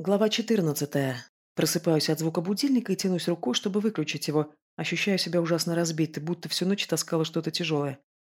Глава 14. Просыпаюсь от звука будильника и тянусь рукой, чтобы выключить его. Ощущаю себя ужасно разбитой, будто всю ночь таскала что-то тяжелое.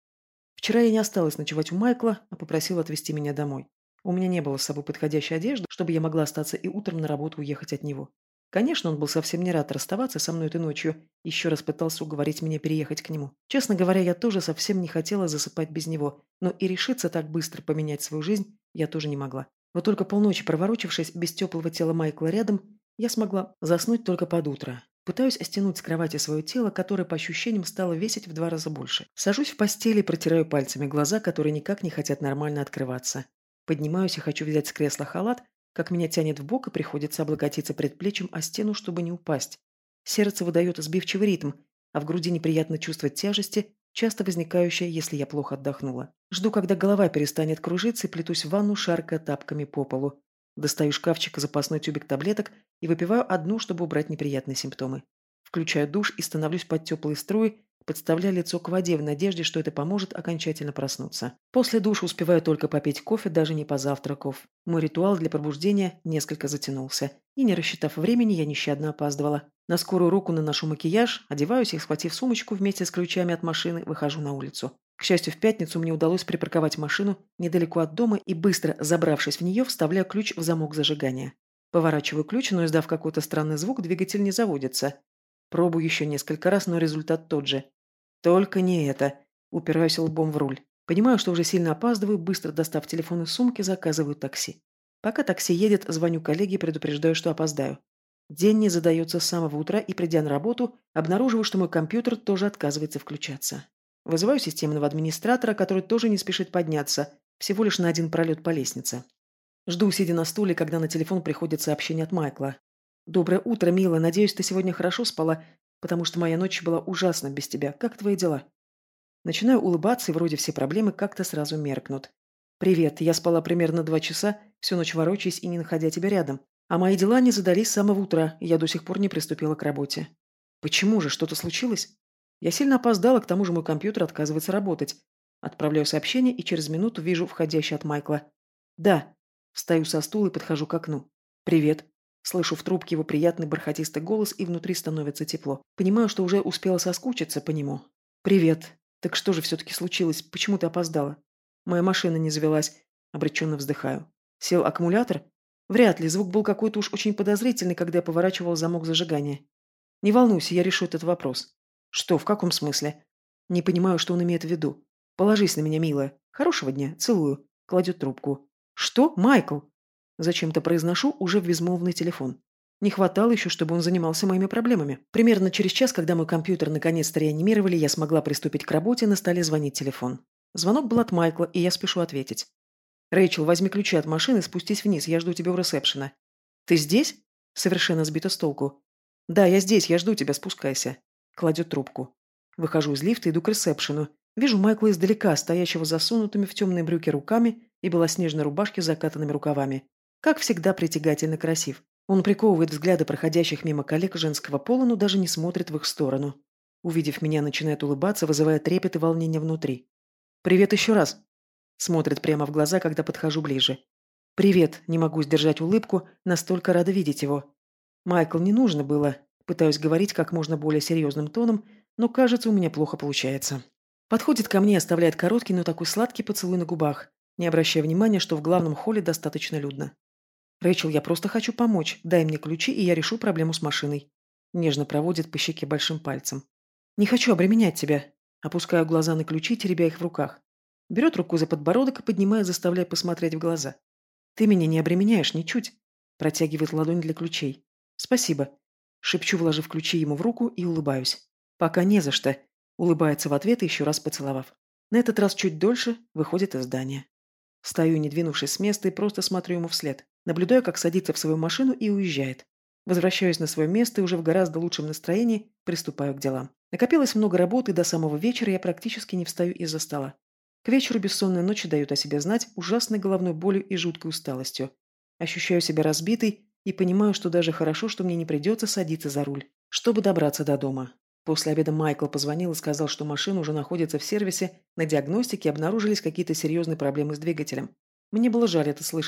Вчера я не осталась ночевать у Майкла, а попросил отвезти меня домой. У меня не было с собой подходящей одежды, чтобы я могла остаться и утром на работу уехать от него. Конечно, он был совсем не рад расставаться со мной этой ночью, еще раз пытался уговорить меня переехать к нему. Честно говоря, я тоже совсем не хотела засыпать без него, но и решиться так быстро поменять свою жизнь я тоже не могла. Вот только полночи проворочившись без теплого тела Майкла рядом, я смогла заснуть только под утро. Пытаюсь стянуть с кровати свое тело, которое по ощущениям стало весить в 2 раза больше. Сажусь в постели и протираю пальцами глаза, которые никак не хотят нормально открываться. Поднимаюсь и хочу взять с кресла халат, как меня тянет в бок и приходится облокотиться предплечьем о стену, чтобы не упасть. Сердце выдает сбивчивый ритм, а в груди неприятно чувство тяжести, часто возникающее, если я плохо отдохнула. Жду, когда голова перестанет кружиться, и плетусь в ванну, шаркая тапками по полу. Достаю из шкафчика запасной тюбик таблеток и выпиваю одну, чтобы убрать неприятные симптомы. Включаю душ и становлюсь под теплые струи, подставляя лицо к воде в надежде, что это поможет окончательно проснуться. После душа успеваю только попить кофе, даже не позавтракав. Мой ритуал для пробуждения несколько затянулся. И не рассчитав времени, я нещадно опаздывала. На скорую руку наношу макияж, одеваюсь и, схватив сумочку вместе с ключами от машины, выхожу на улицу. К счастью, в пятницу мне удалось припарковать машину недалеко от дома и, быстро забравшись в нее, вставляю ключ в замок зажигания. Поворачиваю ключ, но, издав какой-то странный звук, двигатель не заводится. Пробую еще несколько раз, но результат тот же. Только не это. Упираюсь лбом в руль. Понимаю, что уже сильно опаздываю, быстро достав телефон из сумки, заказываю такси. Пока такси едет, звоню коллеге и предупреждаю, что опоздаю. День не задается с самого утра, и, придя на работу, обнаруживаю, что мой компьютер тоже отказывается включаться. Вызываю системного администратора, который тоже не спешит подняться, всего лишь на один пролет по лестнице. Жду, сидя на стуле, когда на телефон приходит сообщение от Майкла. «Доброе утро, милая. Надеюсь, ты сегодня хорошо спала, потому что моя ночь была ужасна без тебя. Как твои дела?» Начинаю улыбаться, и вроде все проблемы как-то сразу меркнут. «Привет. Я спала примерно 2 часа, всю ночь ворочаясь и не находя тебя рядом. А мои дела не задались с самого утра, и я до сих пор не приступила к работе». «Почему же? Что-то случилось?» «Я сильно опоздала, к тому же мой компьютер отказывается работать». Отправляю сообщение и через минуту вижу входящий от Майкла. «Да». Встаю со стула и подхожу к окну. «Привет». Слышу в трубке его приятный бархатистый голос, и внутри становится тепло. Понимаю, что уже успела соскучиться по нему. «Привет. Так что же все-таки случилось? Почему ты опоздала?» «Моя машина не завелась». Обреченно вздыхаю. «Сел аккумулятор?» «Вряд ли. Звук был какой-то уж очень подозрительный, когда я поворачивал замок зажигания». «Не волнуйся, я решу этот вопрос». «Что? В каком смысле?» «Не понимаю, что он имеет в виду». «Положись на меня, милая. Хорошего дня. Целую». Кладет трубку. «Что? Майкл?» Зачем-то произношу уже в безмолвный телефон. Не хватало еще, чтобы он занимался моими проблемами. Примерно через час, когда мой компьютер наконец-то реанимировали, я смогла приступить к работе, на столе звонит телефон. Звонок был от Майкла, и я спешу ответить. «Рэйчел, возьми ключи от машины, спустись вниз, я жду тебя у ресепшена». «Ты здесь?» Совершенно сбита с толку. «Да, я здесь, я жду тебя, спускайся». Кладет трубку. Выхожу из лифта, иду к ресепшену. Вижу Майкла издалека, стоящего засунутыми в темные брюки руками и белоснежной рубашке с закатанными рукавами. Как всегда, притягательно красив. Он приковывает взгляды проходящих мимо коллег женского пола, но даже не смотрит в их сторону. Увидев меня, начинает улыбаться, вызывая трепет и волнение внутри. «Привет еще раз!» Смотрит прямо в глаза, когда подхожу ближе. «Привет!» Не могу сдержать улыбку, настолько рада видеть его. «Майкл, не нужно было!» Пытаюсь говорить как можно более серьезным тоном, но, кажется, у меня плохо получается. Подходит ко мне и оставляет короткий, но такой сладкий поцелуй на губах, не обращая внимания, что в главном холле достаточно людно. «Рэйчел, я просто хочу помочь. Дай мне ключи, и я решу проблему с машиной». Нежно проводит по щеке большим пальцем. «Не хочу обременять тебя». Опускаю глаза на ключи, теребя их в руках. Берет руку за подбородок и поднимает, заставляя посмотреть в глаза. «Ты меня не обременяешь ничуть». Протягивает ладонь для ключей. «Спасибо». Шепчу, вложив ключи ему в руку, и улыбаюсь. «Пока не за что». Улыбается в ответ, еще раз поцеловав. На этот раз чуть дольше выходит из здания. Стою, не двинувшись с места, и просто смотрю ему вслед. Наблюдаю, как садится в свою машину и уезжает. Возвращаюсь на свое место и уже в гораздо лучшем настроении приступаю к делам. Накопилось много работы, и до самого вечера я практически не встаю из-за стола. К вечеру бессонные ночи дают о себе знать ужасной головной болью и жуткой усталостью. Ощущаю себя разбитой и понимаю, что даже хорошо, что мне не придется садиться за руль, чтобы добраться до дома. После обеда Майкл позвонил и сказал, что машина уже находится в сервисе, на диагностике обнаружились какие-то серьезные проблемы с двигателем. Мне было жаль это слышать,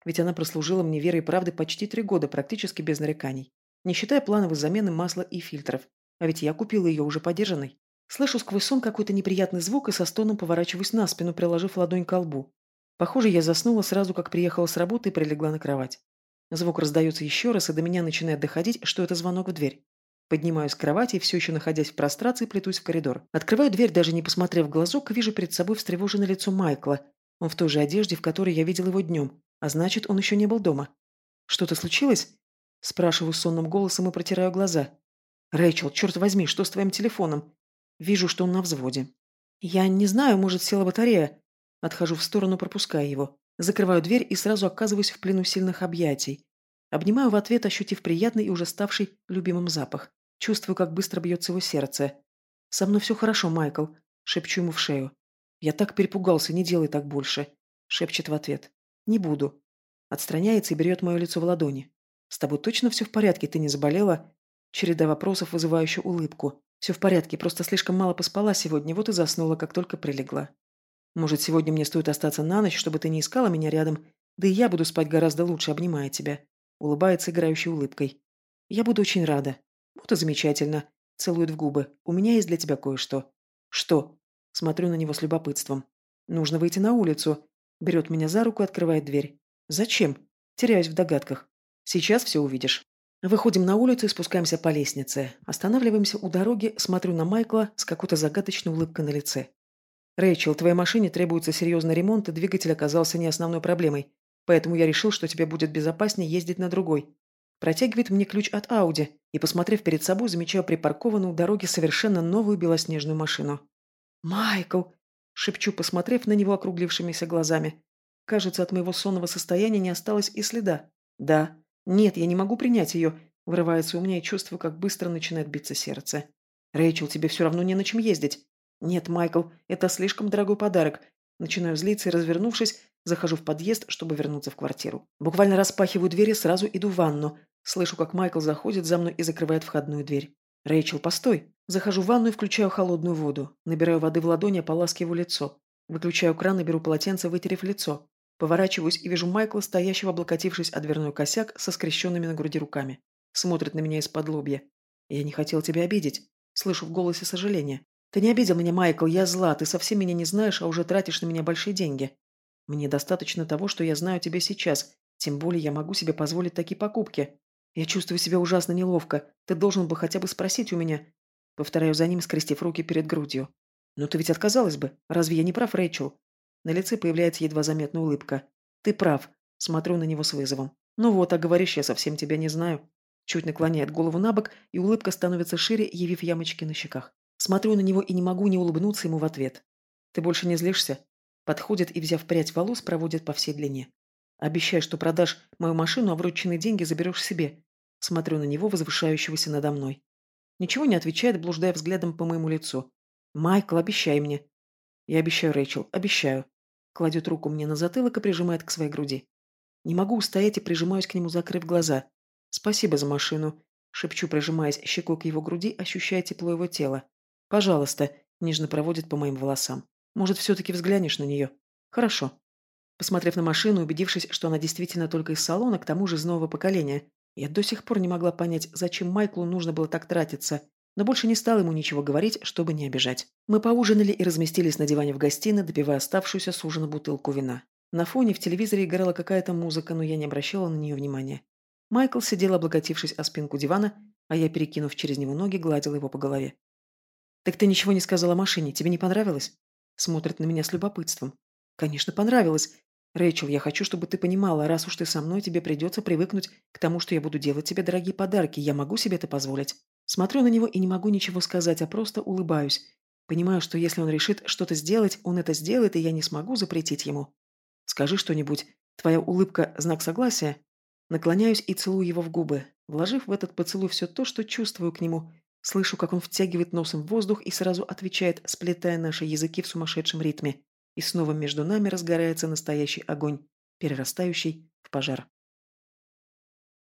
Ведь она прослужила мне верой и правдой почти 3 года, практически без нареканий. Не считая плановой замены масла и фильтров. А ведь я купила ее уже подержанной. Слышу сквозь сон какой-то неприятный звук и со стоном поворачиваюсь на спину, приложив ладонь к лбу. Похоже, я заснула сразу, как приехала с работы и прилегла на кровать. Звук раздается еще раз, и до меня начинает доходить, что это звонок в дверь. Поднимаюсь с кровати и, все еще находясь в прострации, плетусь в коридор. Открываю дверь, даже не посмотрев в глазок, и вижу перед собой встревоженное лицо Майкла. Он в той же одежде, в которой я видел его днем, а значит, он еще не был дома. «Что-то случилось?» Спрашиваю сонным голосом и протираю глаза. «Рэйчел, черт возьми, что с твоим телефоном?» Вижу, что он на взводе. «Я не знаю, может, села батарея». Отхожу в сторону, пропуская его. Закрываю дверь и сразу оказываюсь в плену сильных объятий. Обнимаю в ответ, ощутив приятный и уже ставший любимым запах. Чувствую, как быстро бьется его сердце. «Со мной все хорошо, Майкл», — шепчу ему в шею. «Я так перепугался, не делай так больше», — шепчет в ответ. «Не буду». Отстраняется и берет мое лицо в ладони. «С тобой точно все в порядке? Ты не заболела?» Череда вопросов, вызывающая улыбку. «Все в порядке, просто слишком мало поспала сегодня, вот и заснула, как только прилегла. Может, сегодня мне стоит остаться на ночь, чтобы ты не искала меня рядом? Да и я буду спать гораздо лучше, обнимая тебя». Улыбается играющей улыбкой. «Я буду очень рада». «Вот и замечательно». Целует в губы. «У меня есть для тебя кое-что». «Что?» Смотрю на него с любопытством. «Нужно выйти на улицу». Берет меня за руку и открывает дверь. «Зачем?» Теряюсь в догадках. «Сейчас все увидишь». Выходим на улицу и спускаемся по лестнице. Останавливаемся у дороги, смотрю на Майкла с какой-то загадочной улыбкой на лице. «Рэйчел, твоей машине требуется серьезный ремонт, и двигатель оказался не основной проблемой. Поэтому я решил, что тебе будет безопаснее ездить на другой». Протягивает мне ключ от Ауди, и, посмотрев перед собой, замечаю припаркованную у дороги совершенно новую белоснежную машину. «Майкл!» – шепчу, посмотрев на него округлившимися глазами. Кажется, от моего сонного состояния не осталось и следа. «Да. Нет, я не могу принять ее», – вырывается у меня и чувствую, как быстро начинает биться сердце. «Рэйчел, тебе все равно не на чем ездить». «Нет, Майкл, это слишком дорогой подарок». Начинаю злиться и, развернувшись, захожу в подъезд, чтобы вернуться в квартиру. Буквально распахиваю дверь и сразу иду в ванну. Слышу, как Майкл заходит за мной и закрывает входную дверь. «Рэйчел, постой!» Захожу в ванну и включаю холодную воду. Набираю воды в ладони, ополаскиваю лицо. Выключаю кран и беру полотенце, вытерев лицо. Поворачиваюсь и вижу Майкла, стоящего, облокотившись о дверной косяк, со скрещенными на груди руками. Смотрит на меня из-под лобья. «Я не хотел тебя обидеть». Слышу в голосе сожаление. «Ты не обидел меня, Майкл, я зла, ты совсем меня не знаешь, а уже тратишь на меня большие деньги. Мне достаточно того, что я знаю тебя сейчас, тем более я могу себе позволить такие покупки. Я чувствую себя ужасно неловко, ты должен бы хотя бы спросить у меня». Повторяю за ним, скрестив руки перед грудью. «Но ты ведь отказалась бы, разве я не прав, Рэйчел?» На лице появляется едва заметная улыбка. «Ты прав», смотрю на него с вызовом. «Ну вот, а говоришь, я совсем тебя не знаю». Чуть наклоняет голову на бок, и улыбка становится шире, явив ямочки на щеках. Смотрю на него и не могу не улыбнуться ему в ответ. «Ты больше не злишься?» Подходит и, взяв прядь волос, проводит по всей длине. «Обещай, что продашь мою машину, а врученные деньги заберешь себе». Смотрю на него, возвышающегося надо мной. Ничего не отвечает, блуждая взглядом по моему лицу. «Майкл, обещай мне». «Я обещаю, Рэйчел, обещаю». Кладет руку мне на затылок и прижимает к своей груди. Не могу устоять и прижимаюсь к нему, закрыв глаза. «Спасибо за машину», — шепчу, прижимаясь щекой к его груди, ощущая тепло его тела. «Пожалуйста», — нежно проводит по моим волосам. «Может, все-таки взглянешь на нее?» «Хорошо». Посмотрев на машину, убедившись, что она действительно только из салона, к тому же из нового поколения, я до сих пор не могла понять, зачем Майклу нужно было так тратиться, но больше не стала ему ничего говорить, чтобы не обижать. Мы поужинали и разместились на диване в гостиной, допивая оставшуюся с ужина бутылку вина. На фоне в телевизоре играла какая-то музыка, но я не обращала на нее внимания. Майкл сидел, облокотившись о спинку дивана, а я, перекинув через него ноги, гладила его по голове. «Так ты ничего не сказала о машине, тебе не понравилось?» Смотрит на меня с любопытством. «Конечно, понравилось. Рэйчел, я хочу, чтобы ты понимала, раз уж ты со мной, тебе придется привыкнуть к тому, что я буду делать тебе дорогие подарки. Я могу себе это позволить». Смотрю на него и не могу ничего сказать, а просто улыбаюсь. Понимаю, что если он решит что-то сделать, он это сделает, и я не смогу запретить ему. «Скажи что-нибудь. Твоя улыбка– знак согласия?» Наклоняюсь и целую его в губы, вложив в этот поцелуй все то, что чувствую к нему. Слышу, как он втягивает носом в воздух и сразу отвечает, сплетая наши языки в сумасшедшем ритме. И снова между нами разгорается настоящий огонь, перерастающий в пожар.